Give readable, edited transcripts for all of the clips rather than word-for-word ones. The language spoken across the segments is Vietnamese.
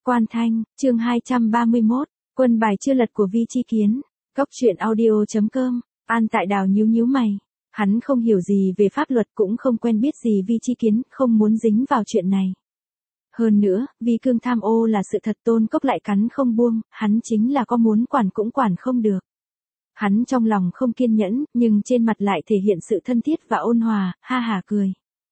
Quan Thanh, chương 231, quân bài chưa lật của Vi Chi Kiến. Góc truyện audio.com. An Tại Đào nhíu nhíu mày. Hắn không hiểu gì về pháp luật, cũng không quen biết gì Vi Chi Kiến, không muốn dính vào chuyện này. Hơn nữa, Vi Cương tham ô là sự thật, Tôn Cốc lại cắn không buông, hắn chính là có muốn quản cũng quản không được. Hắn trong lòng không kiên nhẫn, nhưng trên mặt lại thể hiện sự thân thiết và ôn hòa, ha hả cười.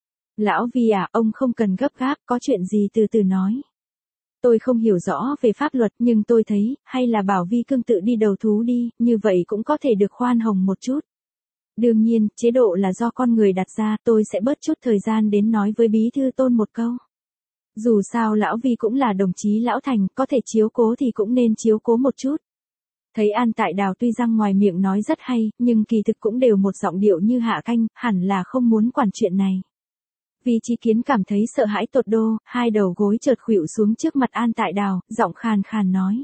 Lão Vi à, ông không cần gấp gáp, có chuyện gì từ từ nói. Tôi không hiểu rõ về pháp luật, nhưng tôi thấy, hay là bảo Vi Cương tự đi đầu thú đi, như vậy cũng có thể được khoan hồng một chút. Đương nhiên, chế độ là do con người đặt ra, tôi sẽ bớt chút thời gian đến nói với bí thư Tôn một câu. Dù sao lão Vi cũng là đồng chí lão thành, có thể chiếu cố thì cũng nên chiếu cố một chút. Thấy An Tại Đào tuy rằng ngoài miệng nói rất hay, nhưng kỳ thực cũng đều một giọng điệu như hạ canh, hẳn là không muốn quản chuyện này. Vi Chi Kiến cảm thấy sợ hãi tột đô, hai đầu gối chợt khuỵu xuống trước mặt An Tại Đào, giọng khàn khàn nói.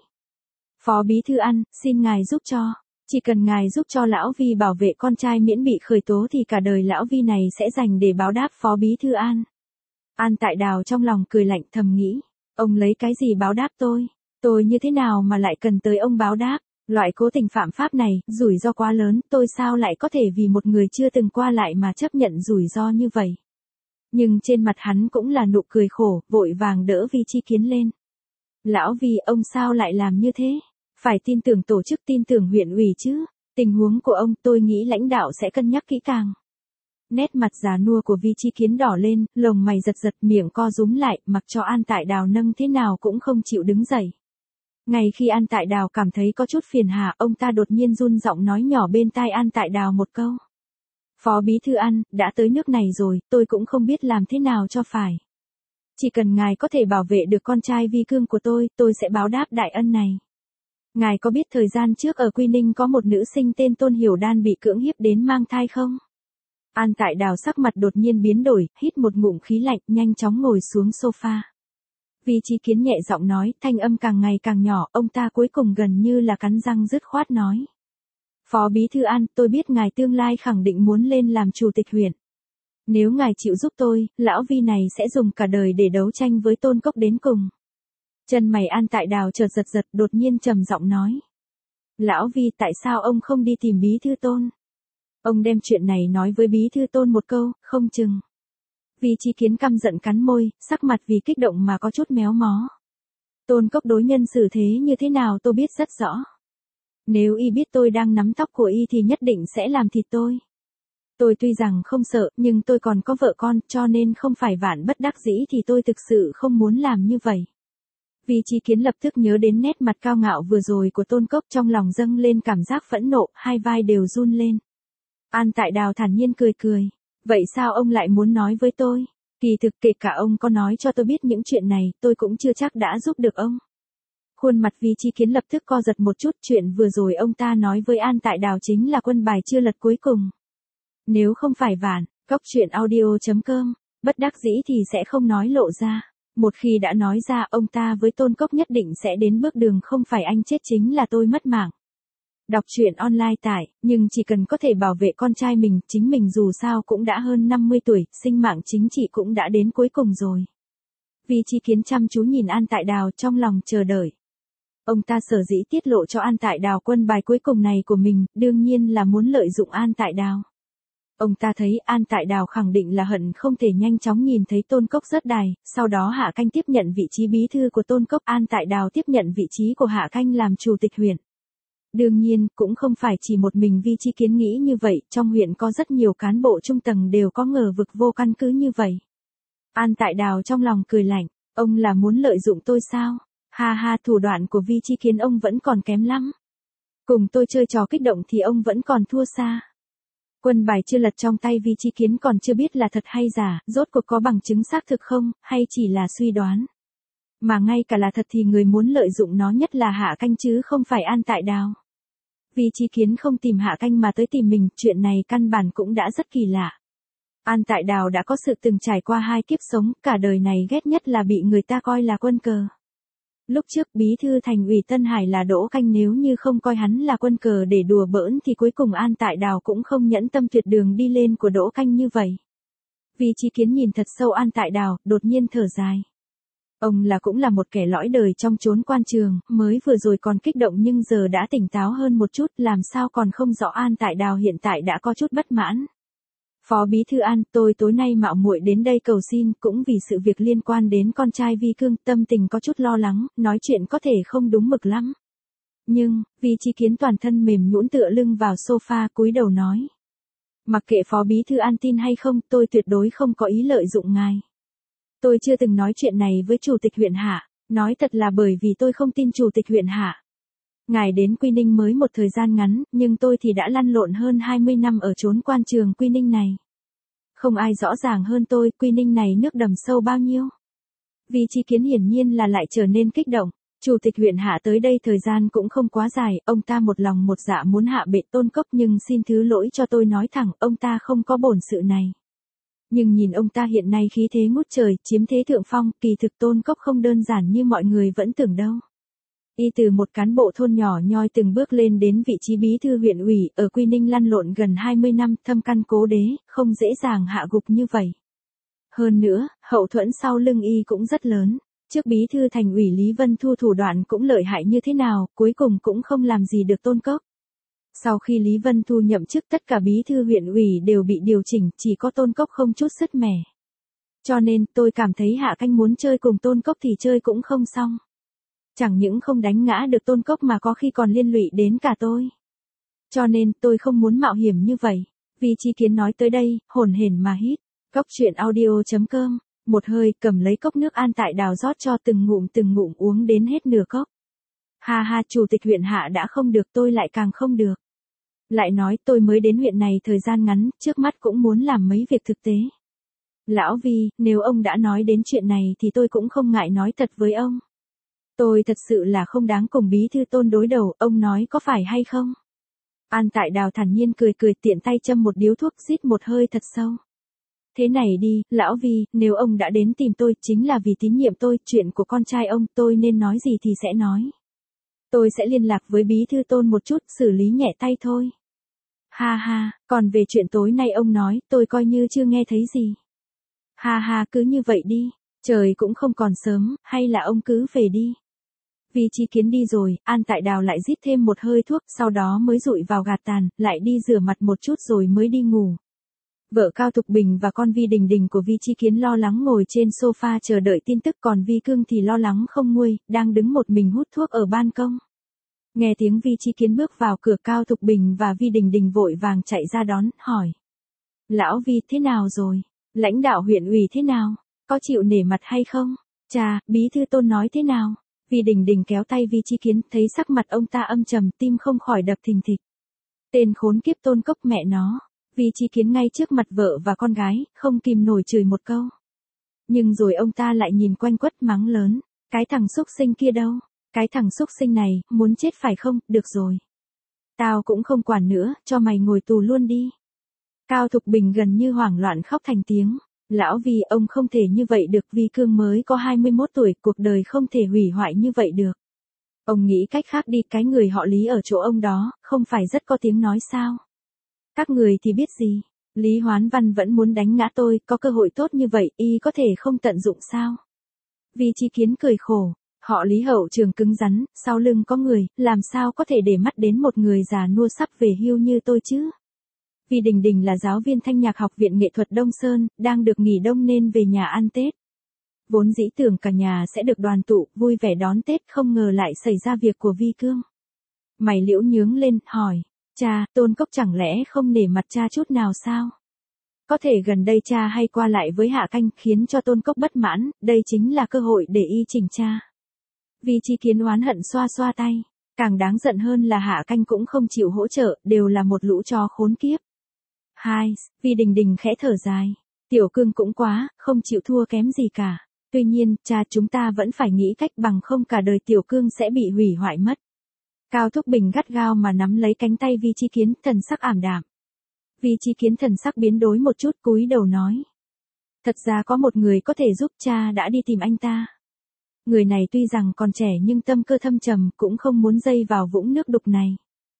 Phó bí thư An, xin ngài giúp cho. Chỉ cần ngài giúp cho lão Vi bảo vệ con trai miễn bị khởi tố thì cả đời lão Vi này sẽ dành để báo đáp phó bí thư An. An Tại Đào trong lòng cười lạnh thầm nghĩ. Ông lấy cái gì báo đáp tôi? Tôi như thế nào mà lại cần tới ông báo đáp? Loại cố tình phạm pháp này, rủi ro quá lớn, tôi sao lại có thể vì một người chưa từng qua lại mà chấp nhận rủi ro như vậy? Nhưng trên mặt hắn cũng là nụ cười khổ, vội vàng đỡ Vi Chi Kiến lên. Lão Vi, ông sao lại làm như thế? Phải tin tưởng tổ chức, tin tưởng huyện ủy chứ. Tình huống của ông tôi nghĩ lãnh đạo sẽ cân nhắc kỹ càng. Nét mặt già nua của Vi Chi Kiến đỏ lên, lồng mày giật giật, miệng co rúm lại, mặc cho An Tại Đào nâng thế nào cũng không chịu đứng dậy. Ngay khi An Tại Đào cảm thấy có chút phiền hà, ông ta đột nhiên run giọng nói nhỏ bên tai An Tại Đào một câu. Phó bí thư An, đã tới nước này rồi, tôi cũng không biết làm thế nào cho phải. Chỉ cần ngài có thể bảo vệ được con trai Vi Cương của tôi sẽ báo đáp đại ân này. Ngài có biết thời gian trước ở Quy Ninh có một nữ sinh tên Tôn Hiểu Đan bị cưỡng hiếp đến mang thai không? An Tại Đào sắc mặt đột nhiên biến đổi, hít một ngụm khí lạnh, nhanh chóng ngồi xuống sofa. Vi Chi Kiến nhẹ giọng nói, thanh âm càng ngày càng nhỏ, ông ta cuối cùng gần như là cắn răng dứt khoát nói. Phó bí thư An, tôi biết ngài tương lai khẳng định muốn lên làm chủ tịch huyện. Nếu ngài chịu giúp tôi, lão Vi này sẽ dùng cả đời để đấu tranh với Tôn Cốc đến cùng. Chân mày An Tại Đào chợt giật giật, đột nhiên trầm giọng nói. Lão Vi, tại sao ông không đi tìm bí thư Tôn? Ông đem chuyện này nói với bí thư Tôn một câu, không chừng. Vi Chi Kiến căm giận cắn môi, sắc mặt vì kích động mà có chút méo mó. Tôn Cốc đối nhân xử thế như thế nào tôi biết rất rõ. Nếu y biết tôi đang nắm tóc của y thì nhất định sẽ làm thịt tôi. Tôi tuy rằng không sợ, nhưng tôi còn có vợ con, cho nên không phải vạn bất đắc dĩ thì tôi thực sự không muốn làm như vậy. Vi Chi Kiến lập tức nhớ đến nét mặt cao ngạo vừa rồi của Tôn Cốc, trong lòng dâng lên cảm giác phẫn nộ, hai vai đều run lên. An Tại Đào thản nhiên cười cười. Vậy sao ông lại muốn nói với tôi? Kỳ thực kể cả ông có nói cho tôi biết những chuyện này, tôi cũng chưa chắc đã giúp được ông. Khuôn mặt Vi Chi Kiến lập tức co giật một chút, chuyện vừa rồi ông ta nói với An Tại Đào chính là quân bài chưa lật cuối cùng. Nếu không phải vạn, góc truyện audio.com, bất đắc dĩ thì sẽ không nói lộ ra. Một khi đã nói ra, ông ta với Tôn Cốc nhất định sẽ đến bước đường không phải anh chết chính là tôi mất mạng. Đọc truyện online tải, nhưng chỉ cần có thể bảo vệ con trai mình, chính mình dù sao cũng đã hơn 50 tuổi, sinh mạng chính trị cũng đã đến cuối cùng rồi. Vi Chi Kiến chăm chú nhìn An Tại Đào trong lòng chờ đợi. Ông ta sở dĩ tiết lộ cho An Tại Đào quân bài cuối cùng này của mình, đương nhiên là muốn lợi dụng An Tại Đào. Ông ta thấy An Tại Đào khẳng định là hận không thể nhanh chóng nhìn thấy Tôn Cốc rớt đài, sau đó Hạ Canh tiếp nhận vị trí bí thư của Tôn Cốc, An Tại Đào tiếp nhận vị trí của Hạ Canh làm chủ tịch huyện. Đương nhiên, cũng không phải chỉ một mình Vi Chi Kiến nghĩ như vậy, trong huyện có rất nhiều cán bộ trung tầng đều có ngờ vực vô căn cứ như vậy. An Tại Đào trong lòng cười lạnh, ông là muốn lợi dụng tôi sao? Ha ha, thủ đoạn của Vi Chi Kiến ông vẫn còn kém lắm. Cùng tôi chơi trò kích động thì ông vẫn còn thua xa. Quân bài chưa lật trong tay Vi Chi Kiến còn chưa biết là thật hay giả, rốt cuộc có bằng chứng xác thực không, hay chỉ là suy đoán. Mà ngay cả là thật thì người muốn lợi dụng nó nhất là Hạ Canh chứ không phải An Tại Đào. Vi Chi Kiến không tìm Hạ Canh mà tới tìm mình, chuyện này căn bản cũng đã rất kỳ lạ. An Tại Đào đã có sự từng trải qua hai kiếp sống, cả đời này ghét nhất là bị người ta coi là quân cờ. Lúc trước bí thư thành ủy Tân Hải là Đỗ Canh, nếu như không coi hắn là quân cờ để đùa bỡn thì cuối cùng An Tại Đào cũng không nhẫn tâm tuyệt đường đi lên của Đỗ Canh như vậy. Vi Chi Kiến nhìn thật sâu An Tại Đào, đột nhiên thở dài. Ông cũng là một kẻ lõi đời trong chốn quan trường, mới vừa rồi còn kích động nhưng giờ đã tỉnh táo hơn một chút, làm sao còn không rõ An Tại Đào hiện tại đã có chút bất mãn. Phó Bí Thư An, tôi tối nay mạo muội đến đây cầu xin, cũng vì sự việc liên quan đến con trai Vi Cương, tâm tình có chút lo lắng, nói chuyện có thể không đúng mực lắm. Nhưng, Vi Chi Kiến toàn thân mềm nhũn tựa lưng vào sofa cúi đầu nói. Mặc kệ Phó Bí Thư An tin hay không, tôi tuyệt đối không có ý lợi dụng ngài. Tôi chưa từng nói chuyện này với Chủ tịch huyện Hạ, nói thật là bởi vì tôi không tin Chủ tịch huyện Hạ. Ngài đến Quy Ninh mới một thời gian ngắn, nhưng tôi thì đã lăn lộn hơn 20 năm ở chốn quan trường Quy Ninh này. Không ai rõ ràng hơn tôi, Quy Ninh này nước đầm sâu bao nhiêu. Vi Chi Kiến hiển nhiên là lại trở nên kích động. Chủ tịch huyện Hạ tới đây thời gian cũng không quá dài, ông ta một lòng một dạ muốn hạ bệ Tôn Cốc, nhưng xin thứ lỗi cho tôi nói thẳng, ông ta không có bổn sự này. Nhưng nhìn ông ta hiện nay khí thế ngút trời, chiếm thế thượng phong, kỳ thực Tôn Cốc không đơn giản như mọi người vẫn tưởng đâu. Y từ một cán bộ thôn nhỏ nhoi từng bước lên đến vị trí bí thư huyện ủy, ở Quy Ninh lăn lộn gần 20 năm, thâm căn cố đế, không dễ dàng hạ gục như vậy. Hơn nữa, hậu thuẫn sau lưng Y cũng rất lớn. Trước bí thư thành ủy Lý Vân Thu thủ đoạn cũng lợi hại như thế nào, cuối cùng cũng không làm gì được Tôn Cốc. Sau khi Lý Vân Thu nhậm chức, tất cả bí thư huyện ủy đều bị điều chỉnh, chỉ có Tôn Cốc không chút sứt mẻ. Cho nên, tôi cảm thấy Hạ Canh muốn chơi cùng Tôn Cốc thì chơi cũng không xong. Chẳng những không đánh ngã được Tôn Cốc mà có khi còn liên lụy đến cả tôi. Cho nên, tôi không muốn mạo hiểm như vậy. Vi Chi Kiến nói tới đây, hổn hển mà hít. Cốc truyện audio.com. Một hơi cầm lấy cốc nước An Tại Đào rót cho từng ngụm uống đến hết nửa cốc. Ha ha, Chủ tịch huyện Hạ đã không được, tôi lại càng không được. Lại nói tôi mới đến huyện này thời gian ngắn, trước mắt cũng muốn làm mấy việc thực tế. Lão Vi, nếu ông đã nói đến chuyện này thì tôi cũng không ngại nói thật với ông. Tôi thật sự là không đáng cùng bí thư Tôn đối đầu, ông nói có phải hay không? An Tại Đào thản nhiên cười tiện tay châm một điếu thuốc, rít một hơi thật sâu. Thế này đi, Lão Vi, nếu ông đã đến tìm tôi chính là vì tín nhiệm tôi, chuyện của con trai ông tôi nên nói gì thì sẽ nói. Tôi sẽ liên lạc với bí thư Tôn một chút, xử lý nhẹ tay thôi. Ha ha, còn về chuyện tối nay ông nói, tôi coi như chưa nghe thấy gì. Ha ha, cứ như vậy đi, trời cũng không còn sớm, hay là ông cứ về đi. Vi Chi Kiến đi rồi, An Tại Đào lại rít thêm một hơi thuốc, sau đó mới dụi vào gạt tàn, lại đi rửa mặt một chút rồi mới đi ngủ. Vợ Cao Thục Bình và con Vi Đình Đình của Vi Chi Kiến lo lắng ngồi trên sofa chờ đợi tin tức, còn Vi Cương thì lo lắng không nguôi, đang đứng một mình hút thuốc ở ban công. Nghe tiếng Vi Chi Kiến bước vào cửa, Cao Thục Bình và Vi Đình Đình vội vàng chạy ra đón, hỏi. Lão Vi, thế nào rồi? Lãnh đạo huyện ủy thế nào? Có chịu nể mặt hay không? Chà, bí thư Tôn nói thế nào? Vi Đình Đình kéo tay Vi Chi Kiến, thấy sắc mặt ông ta âm trầm, tim không khỏi đập thình thịch. Tên khốn kiếp Tôn Cốc mẹ nó. Vi Chi Kiến ngay trước mặt vợ và con gái, không kìm nổi chửi một câu. Nhưng rồi ông ta lại nhìn quanh quất mắng lớn. Cái thằng xúc sinh kia đâu? Cái thằng xúc sinh này, muốn chết phải không? Được rồi. Tao cũng không quản nữa, cho mày ngồi tù luôn đi. Cao Thục Bình gần như hoảng loạn khóc thành tiếng. Lão Vi, ông không thể như vậy được, Vi Cương mới có 21 tuổi, cuộc đời không thể hủy hoại như vậy được. Ông nghĩ cách khác đi, cái người họ Lý ở chỗ ông đó, không phải rất có tiếng nói sao? Các người thì biết gì? Lý Hoán Văn vẫn muốn đánh ngã tôi, có cơ hội tốt như vậy, y có thể không tận dụng sao? Vi Chi Kiến cười khổ, họ Lý hậu trường cứng rắn, sau lưng có người, làm sao có thể để mắt đến một người già nua sắp về hưu như tôi chứ? Vi Đình Đình là giáo viên thanh nhạc học viện nghệ thuật Đông Sơn, đang được nghỉ đông nên về nhà ăn Tết. Vốn dĩ tưởng cả nhà sẽ được đoàn tụ, vui vẻ đón Tết, không ngờ lại xảy ra việc của Vi Cương. Mày liễu nhướng lên, hỏi, cha, Tôn Cốc chẳng lẽ không nể mặt cha chút nào sao? Có thể gần đây cha hay qua lại với Hạ Canh khiến cho Tôn Cốc bất mãn, đây chính là cơ hội để y chỉnh cha. Vi Chi Kiến oán hận xoa xoa tay, càng đáng giận hơn là Hạ Canh cũng không chịu hỗ trợ, đều là một lũ chó khốn kiếp. Hai, Vi Đình Đình khẽ thở dài, Tiểu Cương cũng quá, không chịu thua kém gì cả. Tuy nhiên, cha chúng ta vẫn phải nghĩ cách bằng không cả đời Tiểu Cương sẽ bị hủy hoại mất. Cao Thúc Bình gắt gao mà nắm lấy cánh tay Vi Chi Kiến, thần sắc ảm đạm. Vi Chi Kiến thần sắc biến đổi một chút, cúi đầu nói. Thật ra có một người có thể giúp, cha đã đi tìm anh ta. Người này tuy rằng còn trẻ nhưng tâm cơ thâm trầm, cũng không muốn dây vào vũng nước đục này.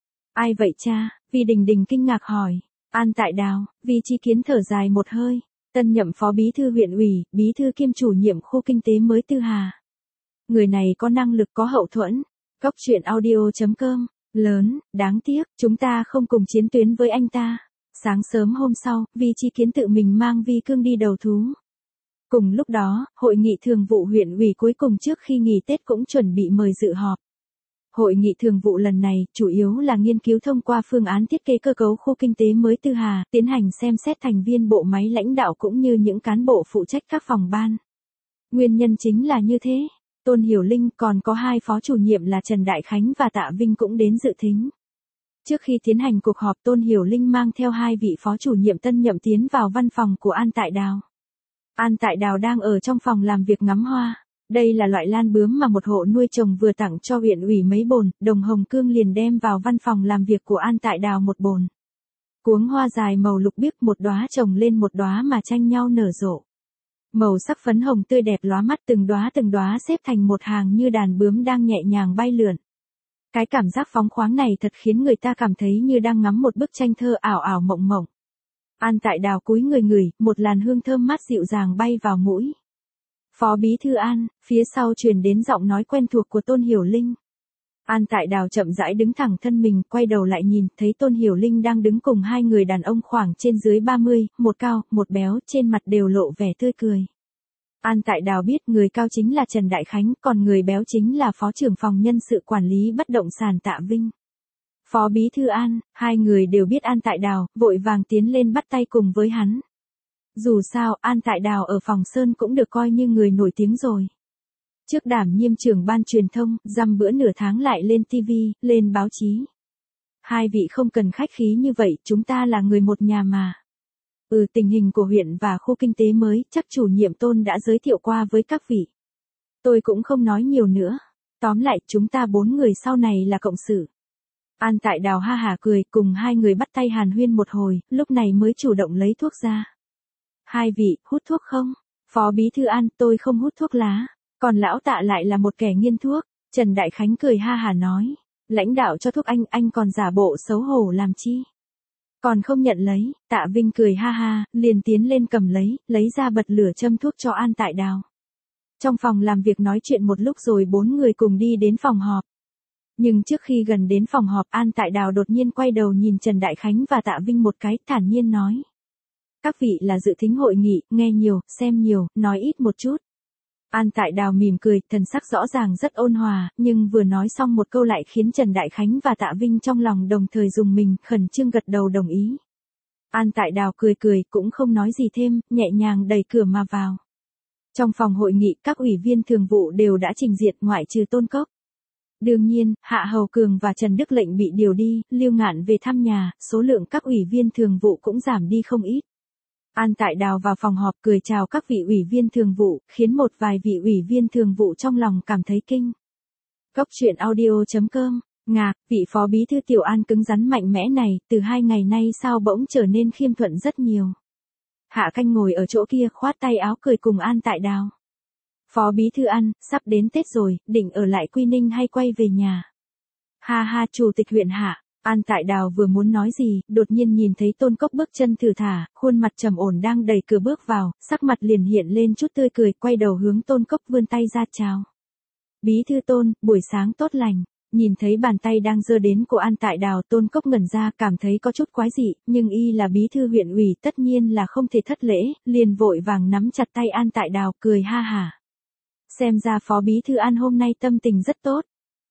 Ai vậy cha? Vi Đình Đình kinh ngạc hỏi. An Tại Đào. Vi Chi Kiến thở dài một hơi. Tân nhậm phó bí thư huyện ủy, bí thư kiêm chủ nhiệm khu kinh tế mới Tư Hà. Người này có năng lực có hậu thuẫn. Góc truyện audio.com. Lớn, đáng tiếc, chúng ta không cùng chiến tuyến với anh ta. Sáng sớm hôm sau, Vi Chi Kiến tự mình mang Vi Cương đi đầu thú. Cùng lúc đó, hội nghị thường vụ huyện ủy cuối cùng trước khi nghỉ Tết cũng chuẩn bị mời dự họp. Hội nghị thường vụ lần này, chủ yếu là nghiên cứu thông qua phương án thiết kế cơ cấu khu kinh tế mới Tư Hà, tiến hành xem xét thành viên bộ máy lãnh đạo cũng như những cán bộ phụ trách các phòng ban. Nguyên nhân chính là như thế. Tôn Hiểu Linh còn có hai phó chủ nhiệm là Trần Đại Khánh và Tạ Vinh cũng đến dự thính. Trước khi tiến hành cuộc họp, Tôn Hiểu Linh mang theo hai vị phó chủ nhiệm tân nhậm tiến vào văn phòng của An Tại Đào. An Tại Đào đang ở trong phòng làm việc ngắm hoa. Đây là loại lan bướm mà một hộ nuôi trồng vừa tặng cho huyện ủy mấy bồn, Đồng Hồng Cương liền đem vào văn phòng làm việc của An Tại Đào một bồn. Cuống hoa dài màu lục biếc một đóa chồng lên một đóa mà tranh nhau nở rộ. Màu sắc phấn hồng tươi đẹp lóa mắt, từng đóa xếp thành một hàng như đàn bướm đang nhẹ nhàng bay lượn. Cái cảm giác phóng khoáng này thật khiến người ta cảm thấy như đang ngắm một bức tranh thơ ảo ảo mộng mộng. An Tại Đào cúi người ngửi, một làn hương thơm mát dịu dàng bay vào mũi. Phó bí thư An, phía sau truyền đến giọng nói quen thuộc của Tôn Hiểu Linh. An Tại Đào chậm rãi đứng thẳng thân mình, quay đầu lại nhìn, thấy Tôn Hiểu Linh đang đứng cùng hai người đàn ông khoảng trên dưới 30, một cao, một béo, trên mặt đều lộ vẻ tươi cười. An Tại Đào biết người cao chính là Trần Đại Khánh, còn người béo chính là Phó trưởng phòng nhân sự quản lý bất động sản Tạ Vinh. Phó bí thư An, hai người đều biết An Tại Đào, vội vàng tiến lên bắt tay cùng với hắn. Dù sao, An Tại Đào ở phòng Sơn cũng được coi như người nổi tiếng rồi. Trước đảm nhiệm trưởng ban truyền thông, dăm bữa nửa tháng lại lên TV, lên báo chí. Hai vị không cần khách khí như vậy, chúng ta là người một nhà mà. Tình hình của huyện và khu kinh tế mới, chắc chủ nhiệm Tôn đã giới thiệu qua với các vị. Tôi cũng không nói nhiều nữa. Tóm lại, chúng ta 4 người sau này là cộng sự. An Tại Đào ha hả cười, cùng hai người bắt tay hàn huyên một hồi, lúc này mới chủ động lấy thuốc ra. Hai vị, hút thuốc không? Phó bí thư An, tôi không hút thuốc lá. Còn lão Tạ lại là một kẻ nghiên thuốc. Trần Đại Khánh cười ha hả nói. Lãnh đạo cho thuốc anh còn giả bộ xấu hổ làm chi? Còn không nhận lấy. Tạ Vinh cười ha ha, liền tiến lên cầm lấy ra bật lửa châm thuốc cho An Tại Đào. Trong phòng làm việc nói chuyện một lúc rồi 4 người cùng đi đến phòng họp. Nhưng trước khi gần đến phòng họp, An Tại Đào đột nhiên quay đầu nhìn Trần Đại Khánh và Tạ Vinh một cái, thản nhiên nói. Các vị là dự thính hội nghị, nghe nhiều, xem nhiều, nói ít một chút. An Tại Đào mỉm cười, thần sắc rõ ràng rất ôn hòa, nhưng vừa nói xong một câu lại khiến Trần Đại Khánh và Tạ Vinh trong lòng đồng thời rùng mình, khẩn trương gật đầu đồng ý. An Tại Đào cười, cũng không nói gì thêm, nhẹ nhàng đẩy cửa mà vào. Trong phòng hội nghị, các ủy viên thường vụ đều đã trình diện ngoại trừ Tôn Cốc. Đương nhiên, Hạ Hầu Cường và Trần Đức Lệnh bị điều đi, Lưu Ngạn về thăm nhà, số lượng các ủy viên thường vụ cũng giảm đi không ít. An Tại Đào vào phòng họp cười chào các vị ủy viên thường vụ, khiến một vài vị ủy viên thường vụ trong lòng cảm thấy kinh. Góc truyện audio.com, ngạc, vị phó bí thư Tiểu An cứng rắn mạnh mẽ này, từ 2 ngày nay sao bỗng trở nên khiêm thuận rất nhiều. Hạ Canh ngồi ở chỗ kia khoát tay áo cười cùng An Tại Đào. Phó bí thư An, sắp đến Tết rồi, định ở lại Quy Ninh hay quay về nhà? Ha ha, chủ tịch huyện Hạ. An Tại Đào vừa muốn nói gì, đột nhiên nhìn thấy Tôn Cốc bước chân thử thả, khuôn mặt trầm ổn đang đẩy cửa bước vào, sắc mặt liền hiện lên chút tươi cười, quay đầu hướng Tôn Cốc vươn tay ra chào. Bí thư Tôn, buổi sáng tốt lành. Nhìn thấy bàn tay đang giơ đến của An Tại Đào, Tôn Cốc ngẩn ra, cảm thấy có chút quái dị, nhưng y là bí thư huyện ủy tất nhiên là không thể thất lễ, liền vội vàng nắm chặt tay An Tại Đào, cười ha hả. Xem ra phó bí thư An hôm nay tâm tình rất tốt.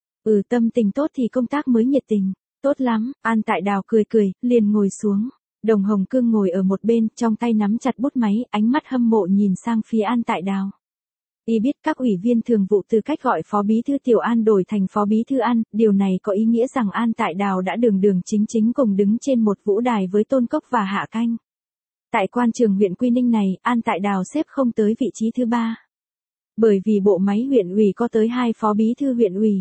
Tâm tình tốt thì công tác mới nhiệt tình. Tốt lắm, An Tại Đào cười, liền ngồi xuống. Đồng Hồng Cương ngồi ở một bên, trong tay nắm chặt bút máy, ánh mắt hâm mộ nhìn sang phía An Tại Đào. Y biết các ủy viên thường vụ từ cách gọi phó bí thư Tiểu An đổi thành phó bí thư An, điều này có ý nghĩa rằng An Tại Đào đã đường chính cùng đứng trên một vũ đài với Tôn Cốc và Hạ Canh. Tại quan trường huyện Quy Ninh này, An Tại Đào xếp không tới vị trí thứ 3. Bởi vì bộ máy huyện ủy có tới 2 phó bí thư huyện ủy.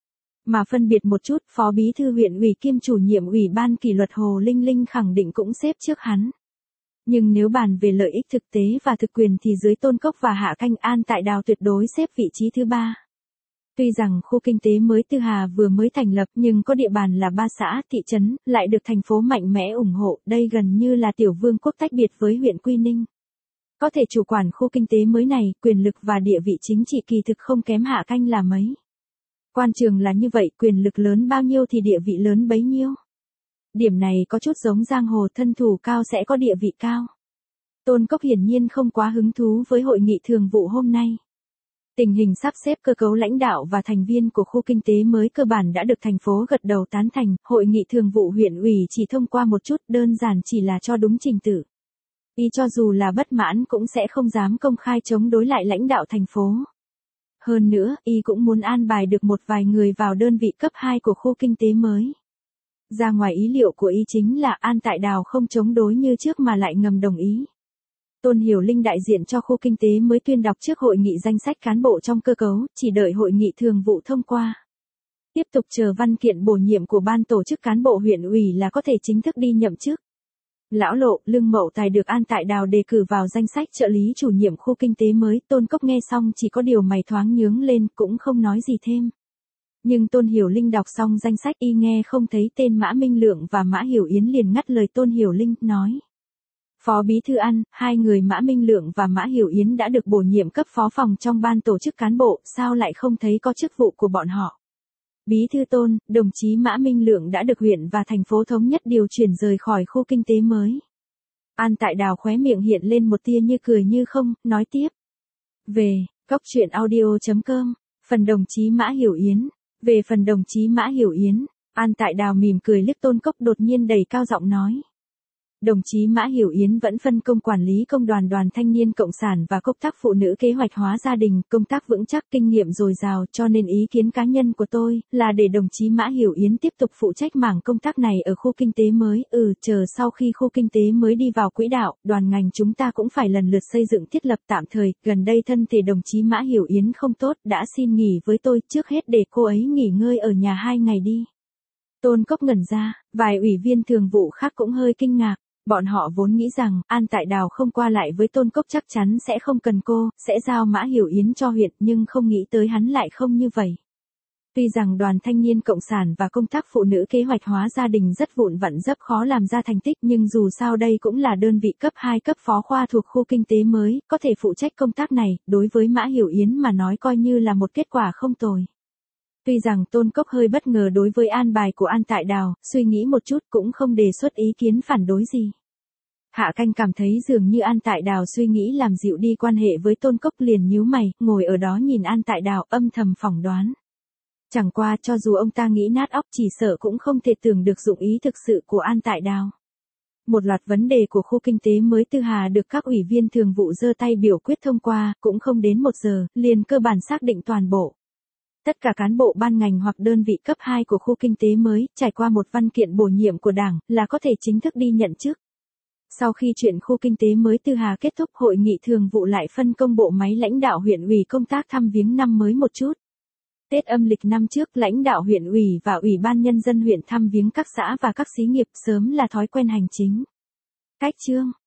Mà phân biệt một chút, phó bí thư huyện ủy kiêm chủ nhiệm ủy ban kỷ luật Hồ Linh Linh khẳng định cũng xếp trước hắn. Nhưng nếu bàn về lợi ích thực tế và thực quyền thì dưới Tôn Cốc và Hạ Canh, An Tại Đào tuyệt đối xếp vị trí thứ 3. Tuy rằng khu kinh tế mới Tư Hà vừa mới thành lập nhưng có địa bàn là 3 xã, thị trấn, lại được thành phố mạnh mẽ ủng hộ, đây gần như là tiểu vương quốc tách biệt với huyện Quy Ninh. Có thể chủ quản khu kinh tế mới này, quyền lực và địa vị chính trị kỳ thực không kém Hạ Canh là mấy. Quan trường là như vậy, quyền lực lớn bao nhiêu thì địa vị lớn bấy nhiêu. Điểm này có chút giống giang hồ, thân thủ cao sẽ có địa vị cao. Tôn Cốc hiển nhiên không quá hứng thú với hội nghị thường vụ hôm nay. Tình hình sắp xếp cơ cấu lãnh đạo và thành viên của khu kinh tế mới cơ bản đã được thành phố gật đầu tán thành, hội nghị thường vụ huyện ủy chỉ thông qua một chút, đơn giản chỉ là cho đúng trình tự. Y cho dù là bất mãn cũng sẽ không dám công khai chống đối lại lãnh đạo thành phố. Hơn nữa, Y cũng muốn an bài được một vài người vào đơn vị cấp 2 của khu kinh tế mới. Ra ngoài ý liệu của Y chính là An Tại Đào không chống đối như trước mà lại ngầm đồng ý. Tôn Hiểu Linh đại diện cho khu kinh tế mới tuyên đọc trước hội nghị danh sách cán bộ trong cơ cấu, chỉ đợi hội nghị thường vụ thông qua. Tiếp tục chờ văn kiện bổ nhiệm của ban tổ chức cán bộ huyện ủy là có thể chính thức đi nhậm chức. Lão Lộ, Lương Mậu Tài được An Tại Đào đề cử vào danh sách trợ lý chủ nhiệm khu kinh tế mới. Tôn Cốc nghe xong chỉ có điều mày thoáng nhướng lên, cũng không nói gì thêm. Nhưng Tôn Hiểu Linh đọc xong danh sách Y nghe không thấy tên Mã Minh Lượng và Mã Hiểu Yến liền ngắt lời Tôn Hiểu Linh, nói. Phó Bí Thư An, hai người Mã Minh Lượng và Mã Hiểu Yến đã được bổ nhiệm cấp phó phòng trong ban tổ chức cán bộ, sao lại không thấy có chức vụ của bọn họ? Bí Thư Tôn, đồng chí Mã Minh Lượng đã được huyện và thành phố thống nhất điều chuyển rời khỏi khu kinh tế mới. An Tại Đào khóe miệng hiện lên một tia như cười như không, nói tiếp. Về, coctruyện.audio.com, phần đồng chí Mã Hiểu Yến. Về phần đồng chí Mã Hiểu Yến, An Tại Đào mỉm cười liếc Tôn Cốc đột nhiên đầy cao giọng nói. Đồng chí Mã Hiểu Yến vẫn phân công quản lý công đoàn Đoàn Thanh niên Cộng sản và công tác phụ nữ kế hoạch hóa gia đình, công tác vững chắc, kinh nghiệm dồi dào, cho nên ý kiến cá nhân của tôi là để đồng chí Mã Hiểu Yến tiếp tục phụ trách mảng công tác này ở khu kinh tế mới. Chờ sau khi khu kinh tế mới đi vào quỹ đạo, đoàn ngành chúng ta cũng phải lần lượt xây dựng thiết lập tạm thời. Gần đây thân thể đồng chí Mã Hiểu Yến không tốt, đã xin nghỉ với tôi, trước hết để cô ấy nghỉ ngơi ở nhà 2 ngày đi. Tôn Cốc ngẩn ra, vài ủy viên thường vụ khác cũng hơi kinh ngạc. Bọn họ vốn nghĩ rằng, An Tại Đào không qua lại với Tôn Cốc chắc chắn sẽ không cần cô, sẽ giao Mã Hiểu Yến cho huyện, nhưng không nghĩ tới hắn lại không như vậy. Tuy rằng Đoàn Thanh niên Cộng sản và công tác phụ nữ kế hoạch hóa gia đình rất vụn vặt rất khó làm ra thành tích, nhưng dù sao đây cũng là đơn vị cấp 2 cấp phó khoa thuộc khu kinh tế mới, có thể phụ trách công tác này, đối với Mã Hiểu Yến mà nói coi như là một kết quả không tồi. Tuy rằng Tôn Cốc hơi bất ngờ đối với an bài của An Tại Đào, suy nghĩ một chút cũng không đề xuất ý kiến phản đối gì. Hạ Canh cảm thấy dường như An Tại Đào suy nghĩ làm dịu đi quan hệ với Tôn Cốc, liền nhíu mày, ngồi ở đó nhìn An Tại Đào âm thầm phỏng đoán. Chẳng qua cho dù ông ta nghĩ nát óc chỉ sợ cũng không thể tưởng được dụng ý thực sự của An Tại Đào. Một loạt vấn đề của khu kinh tế mới Tư Hà được các ủy viên thường vụ giơ tay biểu quyết thông qua, cũng không đến 1 giờ, liền cơ bản xác định toàn bộ. Tất cả cán bộ ban ngành hoặc đơn vị cấp 2 của khu kinh tế mới, trải qua một văn kiện bổ nhiệm của Đảng, là có thể chính thức đi nhận chức. Sau khi chuyện khu kinh tế mới Tư Hà kết thúc, hội nghị thường vụ lại phân công bộ máy lãnh đạo huyện ủy công tác thăm viếng năm mới một chút. Tết âm lịch năm trước, lãnh đạo huyện ủy và ủy ban nhân dân huyện thăm viếng các xã và các xí nghiệp, sớm là thói quen hành chính. Cách chương